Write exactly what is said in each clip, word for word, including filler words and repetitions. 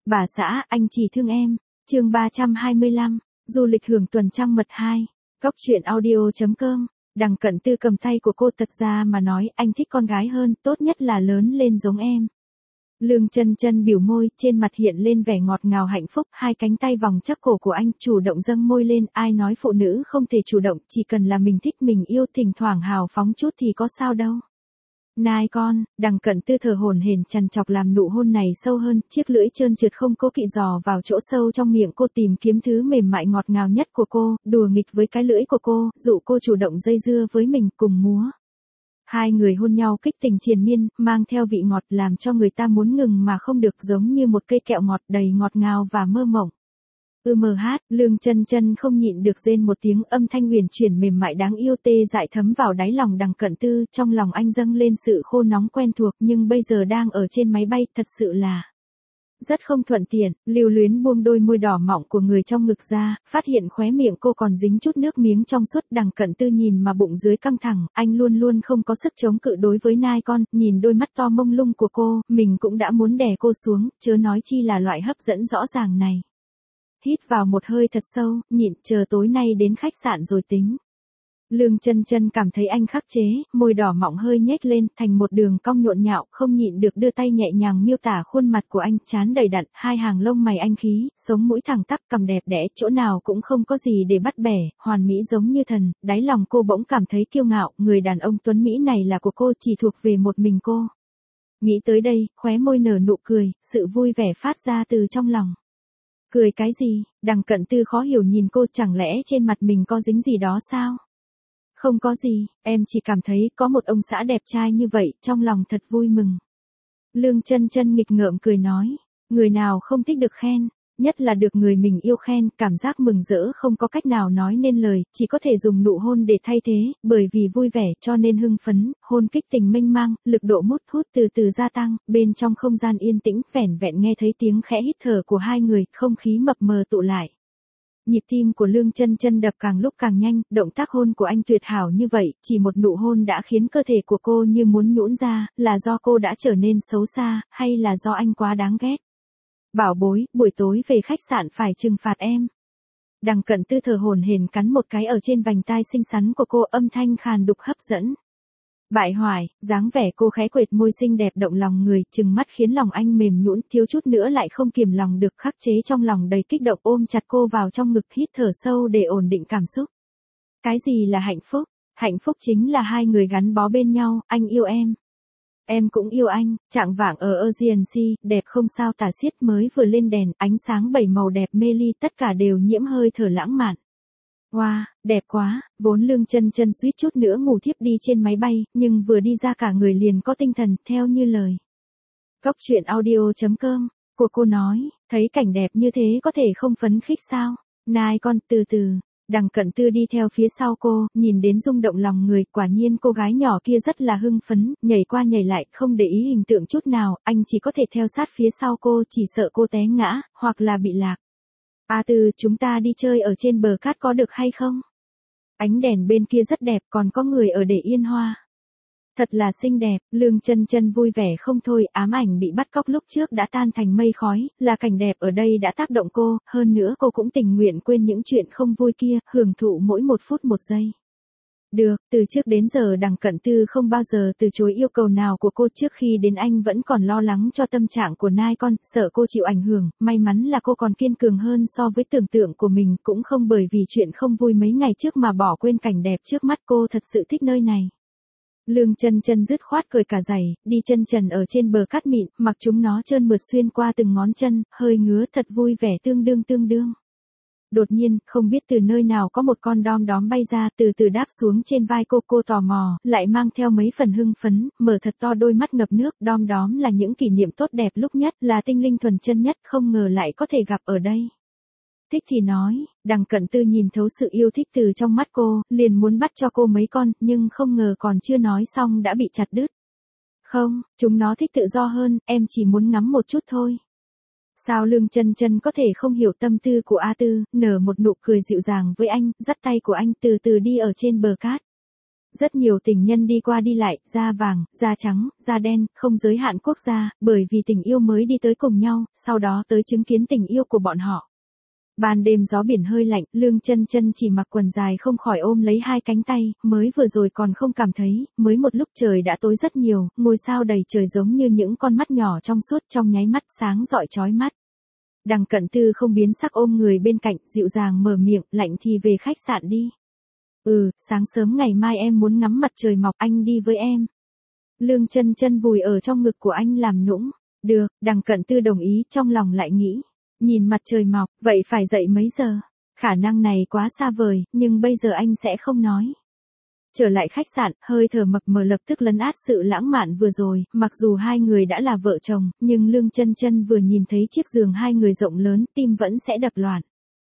Bà xã, anh chỉ thương em. Chương ba trăm hai mươi lăm, du lịch hưởng tuần trăng mật hai. Góc truyện audio chấm com. Đằng Cận Tư cầm tay của cô, thật ra mà nói, anh thích con gái hơn, tốt nhất là lớn lên giống em. Lương Chân Chân biểu môi, trên mặt hiện lên vẻ ngọt ngào hạnh phúc, hai cánh tay vòng chắc cổ của anh, chủ động dâng môi lên, ai nói phụ nữ không thể chủ động, chỉ cần là mình thích mình yêu, thỉnh thoảng hào phóng chút thì có sao đâu. Nai con, Đằng Cận Tư thở hổn hển trằn trọc làm nụ hôn này sâu hơn, chiếc lưỡi trơn trượt không cố kỵ dò vào chỗ sâu trong miệng cô, tìm kiếm thứ mềm mại ngọt ngào nhất của cô, đùa nghịch với cái lưỡi của cô, dụ cô chủ động dây dưa với mình, cùng múa. Hai người hôn nhau kích tình triền miên, mang theo vị ngọt làm cho người ta muốn ngừng mà không được, giống như một cây kẹo ngọt đầy ngọt ngào và mơ mộng. Ư mờ hát, Lương Chân Chân không nhịn được rên một tiếng, âm thanh huyền chuyển mềm mại đáng yêu tê dại thấm vào đáy lòng Đằng Cận Tư, trong lòng anh dâng lên sự khô nóng quen thuộc, nhưng bây giờ đang ở trên máy bay, thật sự là rất không thuận tiện. Lưu Luyến buông đôi môi đỏ mọng của người trong ngực ra, phát hiện khóe miệng cô còn dính chút nước miếng trong suốt. Đằng Cận Tư nhìn mà bụng dưới căng thẳng, anh luôn luôn không có sức chống cự đối với nai con, nhìn đôi mắt to mông lung của cô, mình cũng đã muốn đè cô xuống, chớ nói chi là loại hấp dẫn rõ ràng này. Hít vào một hơi thật sâu, nhịn, chờ tối nay đến khách sạn rồi tính. Lương Chân Chân cảm thấy anh khắc chế, môi đỏ mọng hơi nhếch lên, thành một đường cong nhộn nhạo, không nhịn được đưa tay nhẹ nhàng miêu tả khuôn mặt của anh, trán đầy đặn, hai hàng lông mày anh khí, sống mũi thẳng tắp, cằm đẹp đẽ, chỗ nào cũng không có gì để bắt bẻ, hoàn mỹ giống như thần. Đáy lòng cô bỗng cảm thấy kiêu ngạo, người đàn ông tuấn mỹ này là của cô, chỉ thuộc về một mình cô. Nghĩ tới đây, khóe môi nở nụ cười, sự vui vẻ phát ra từ trong lòng. Cười cái gì? Đằng Cận Tư khó hiểu nhìn cô, chẳng lẽ trên mặt mình có dính gì đó sao? Không có gì, em chỉ cảm thấy có một ông xã đẹp trai như vậy, trong lòng thật vui mừng. Lương Chân Chân nghịch ngợm cười nói, người nào không thích được khen, nhất là được người mình yêu khen, cảm giác mừng rỡ không có cách nào nói nên lời, chỉ có thể dùng nụ hôn để thay thế, bởi vì vui vẻ cho nên hưng phấn, hôn kích tình mênh mang, lực độ mút hút từ từ gia tăng, bên trong không gian yên tĩnh, vẻn vẹn nghe thấy tiếng khẽ hít thở của hai người, không khí mập mờ tụ lại. Nhịp tim của Lương Chân Chân đập càng lúc càng nhanh, động tác hôn của anh tuyệt hảo như vậy, chỉ một nụ hôn đã khiến cơ thể của cô như muốn nhũn ra, là do cô đã trở nên xấu xa, hay là do anh quá đáng ghét? Bảo bối, buổi tối về khách sạn phải trừng phạt em. Đằng Cận Tư thở hổn hển cắn một cái ở trên vành tai xinh xắn của cô, âm thanh khàn đục hấp dẫn. Bại hoại, dáng vẻ cô khẽ quệt môi xinh đẹp động lòng người, trừng mắt khiến lòng anh mềm nhũn, thiếu chút nữa lại không kiềm lòng được, khắc chế trong lòng đầy kích động, ôm chặt cô vào trong ngực, hít thở sâu để ổn định cảm xúc. Cái gì là hạnh phúc? Hạnh phúc chính là hai người gắn bó bên nhau, anh yêu em. Em cũng yêu anh. Trạng vạng ở Ocean Sea, đẹp không sao tả xiết, mới vừa lên đèn, ánh sáng bảy màu đẹp mê ly, tất cả đều nhiễm hơi thở lãng mạn. Wow, đẹp quá, vốn Lương Chân Chân suýt chút nữa ngủ thiếp đi trên máy bay, nhưng vừa đi ra cả người liền có tinh thần, theo như lời. Góc truyện audio chấm com, của cô nói, thấy cảnh đẹp như thế có thể không phấn khích sao? Nai con, từ từ. Đằng Cận Tư đi theo phía sau cô, nhìn đến rung động lòng người, quả nhiên cô gái nhỏ kia rất là hưng phấn, nhảy qua nhảy lại, không để ý hình tượng chút nào, anh chỉ có thể theo sát phía sau cô, chỉ sợ cô té ngã, hoặc là bị lạc. A Tư, chúng ta đi chơi ở trên bờ cát có được hay không? Ánh đèn bên kia rất đẹp, còn có người ở để yên hoa. Thật là xinh đẹp, Lương Chân Chân vui vẻ không thôi, ám ảnh bị bắt cóc lúc trước đã tan thành mây khói, là cảnh đẹp ở đây đã tác động cô, hơn nữa cô cũng tình nguyện quên những chuyện không vui kia, hưởng thụ mỗi một phút một giây. Được, từ trước đến giờ Đằng Cận Tư không bao giờ từ chối yêu cầu nào của cô, trước khi đến anh vẫn còn lo lắng cho tâm trạng của nai con, sợ cô chịu ảnh hưởng, may mắn là cô còn kiên cường hơn so với tưởng tượng của mình, cũng không bởi vì chuyện không vui mấy ngày trước mà bỏ quên cảnh đẹp trước mắt, cô thật sự thích nơi này. Lương Chân Chân dứt khoát cởi cả giày, đi chân trần ở trên bờ cát mịn, mặc chúng nó trơn mượt xuyên qua từng ngón chân, hơi ngứa, thật vui vẻ tương đương tương đương. Đột nhiên, không biết từ nơi nào có một con đom đóm bay ra, từ từ đáp xuống trên vai cô, cô tò mò, lại mang theo mấy phần hưng phấn, mở thật to đôi mắt ngập nước, đom đóm là những kỷ niệm tốt đẹp lúc nhất, là tinh linh thuần chân nhất, không ngờ lại có thể gặp ở đây. Thích thì nói, Đằng Cận Tư nhìn thấu sự yêu thích từ trong mắt cô, liền muốn bắt cho cô mấy con, nhưng không ngờ còn chưa nói xong đã bị chặt đứt. Không, chúng nó thích tự do hơn, em chỉ muốn ngắm một chút thôi. Sao Lương Chân Chân có thể không hiểu tâm tư của A Tư, nở một nụ cười dịu dàng với anh, dắt tay của anh từ từ đi ở trên bờ cát. Rất nhiều tình nhân đi qua đi lại, da vàng, da trắng, da đen, không giới hạn quốc gia, bởi vì tình yêu mới đi tới cùng nhau, sau đó tới chứng kiến tình yêu của bọn họ. Ban đêm gió biển hơi lạnh, Lương Chân Chân chỉ mặc quần dài không khỏi ôm lấy hai cánh tay, mới vừa rồi còn không cảm thấy, mới một lúc trời đã tối rất nhiều, ngôi sao đầy trời giống như những con mắt nhỏ trong suốt trong nháy mắt sáng rọi chói mắt. Đằng Cận Tư không biến sắc ôm người bên cạnh, dịu dàng mở miệng, lạnh thì về khách sạn đi. Ừ, sáng sớm ngày mai em muốn ngắm mặt trời mọc, anh đi với em. Lương Chân Chân vùi ở trong ngực của anh làm nũng. Được, Đằng Cận Tư đồng ý, trong lòng lại nghĩ. Nhìn mặt trời mọc, vậy phải dậy mấy giờ? Khả năng này quá xa vời, nhưng bây giờ anh sẽ không nói. Trở lại khách sạn, hơi thở mập mờ lập tức lấn át sự lãng mạn vừa rồi, mặc dù hai người đã là vợ chồng, nhưng Lương Chân Chân vừa nhìn thấy chiếc giường hai người rộng lớn, tim vẫn sẽ đập loạn.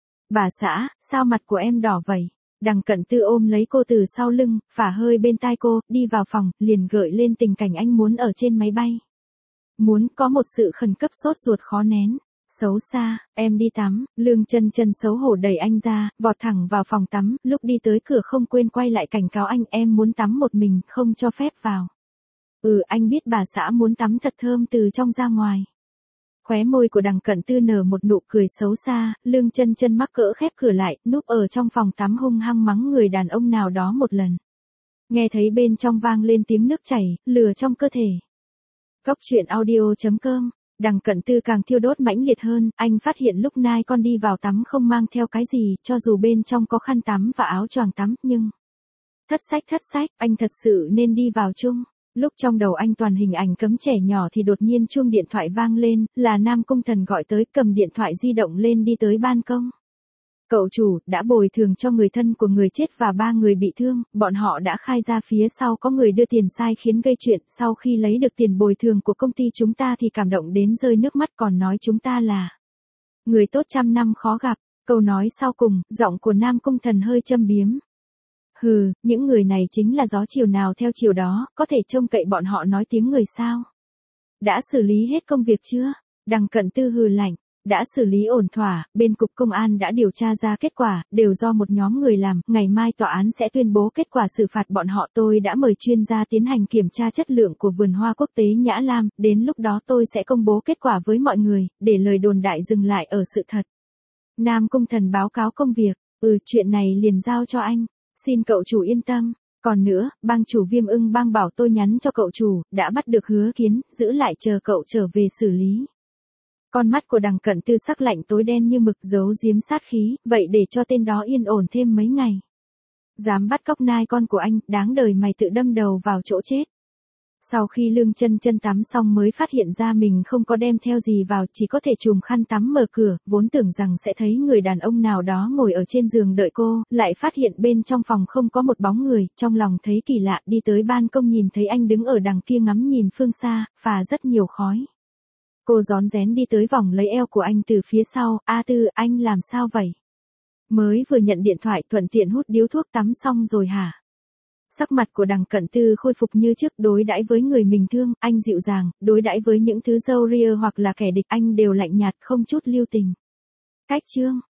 Bà xã, sao mặt của em đỏ vậy? Đằng Cận Tư ôm lấy cô từ sau lưng, phả hơi bên tai cô, đi vào phòng, liền gợi lên tình cảnh anh muốn ở trên máy bay. Muốn có một sự khẩn cấp sốt ruột khó nén. Xấu xa, em đi tắm, Lương Chân Chân xấu hổ đẩy anh ra, vọt thẳng vào phòng tắm, lúc đi tới cửa không quên quay lại cảnh cáo anh, em muốn tắm một mình, không cho phép vào. Ừ, anh biết bà xã muốn tắm thật thơm từ trong ra ngoài. Khóe môi của Đằng Cận Tư nở một nụ cười xấu xa, Lương Chân Chân mắc cỡ khép cửa lại, núp ở trong phòng tắm hung hăng mắng người đàn ông nào đó một lần. Nghe thấy bên trong vang lên tiếng nước chảy, lửa trong cơ thể. Cốc truyện audio chấm com. Đằng Cận Tư càng thiêu đốt mãnh liệt hơn, anh phát hiện lúc nai con đi vào tắm không mang theo cái gì, cho dù bên trong có khăn tắm và áo choàng tắm, nhưng... Thất sách thất sách, anh thật sự nên đi vào chung. Lúc trong đầu anh toàn hình ảnh cấm trẻ nhỏ thì đột nhiên chuông điện thoại vang lên, là Nam Cung Thần gọi tới, cầm điện thoại di động lên đi tới ban công. Cậu chủ, đã bồi thường cho người thân của người chết và ba người bị thương, bọn họ đã khai ra phía sau có người đưa tiền sai khiến gây chuyện, sau khi lấy được tiền bồi thường của công ty chúng ta thì cảm động đến rơi nước mắt còn nói chúng ta là người tốt trăm năm khó gặp, câu nói sau cùng, giọng của Nam Cung Thần hơi châm biếm. Hừ, những người này chính là gió chiều nào theo chiều đó, có thể trông cậy bọn họ nói tiếng người sao? Đã xử lý hết công việc chưa? Đằng Cận Tư hừ lạnh. Đã xử lý ổn thỏa, bên cục công an đã điều tra ra kết quả, đều do một nhóm người làm, ngày mai tòa án sẽ tuyên bố kết quả xử phạt bọn họ. Tôi đã mời chuyên gia tiến hành kiểm tra chất lượng của vườn hoa quốc tế Nhã Lam, đến lúc đó tôi sẽ công bố kết quả với mọi người, để lời đồn đại dừng lại ở sự thật. Nam Cung Thần báo cáo công việc, ừ chuyện này liền giao cho anh, xin cậu chủ yên tâm. Còn nữa, bang chủ Viêm Ưng bang bảo tôi nhắn cho cậu chủ, đã bắt được Hứa Kiến, giữ lại chờ cậu trở về xử lý. Con mắt của Đằng Cận Tư sắc lạnh tối đen như mực, giấu giếm sát khí, vậy để cho tên đó yên ổn thêm mấy ngày. Dám bắt cóc nai con của anh, đáng đời mày tự đâm đầu vào chỗ chết. Sau khi Lương Chân Chân tắm xong mới phát hiện ra mình không có đem theo gì vào, chỉ có thể chùm khăn tắm mở cửa, vốn tưởng rằng sẽ thấy người đàn ông nào đó ngồi ở trên giường đợi cô, lại phát hiện bên trong phòng không có một bóng người, trong lòng thấy kỳ lạ, đi tới ban công nhìn thấy anh đứng ở đằng kia ngắm nhìn phương xa, phà rất nhiều khói. Cô rón rén đi tới vòng lấy eo của anh từ phía sau, A Tư, anh làm sao vậy? Mới vừa nhận điện thoại thuận tiện hút điếu thuốc tắm xong rồi hả? Sắc mặt của Đằng Cận Tư khôi phục như trước, đối đãi với người mình thương, anh dịu dàng, đối đãi với những thứ râu ria hoặc là kẻ địch anh đều lạnh nhạt không chút lưu tình. Cách chương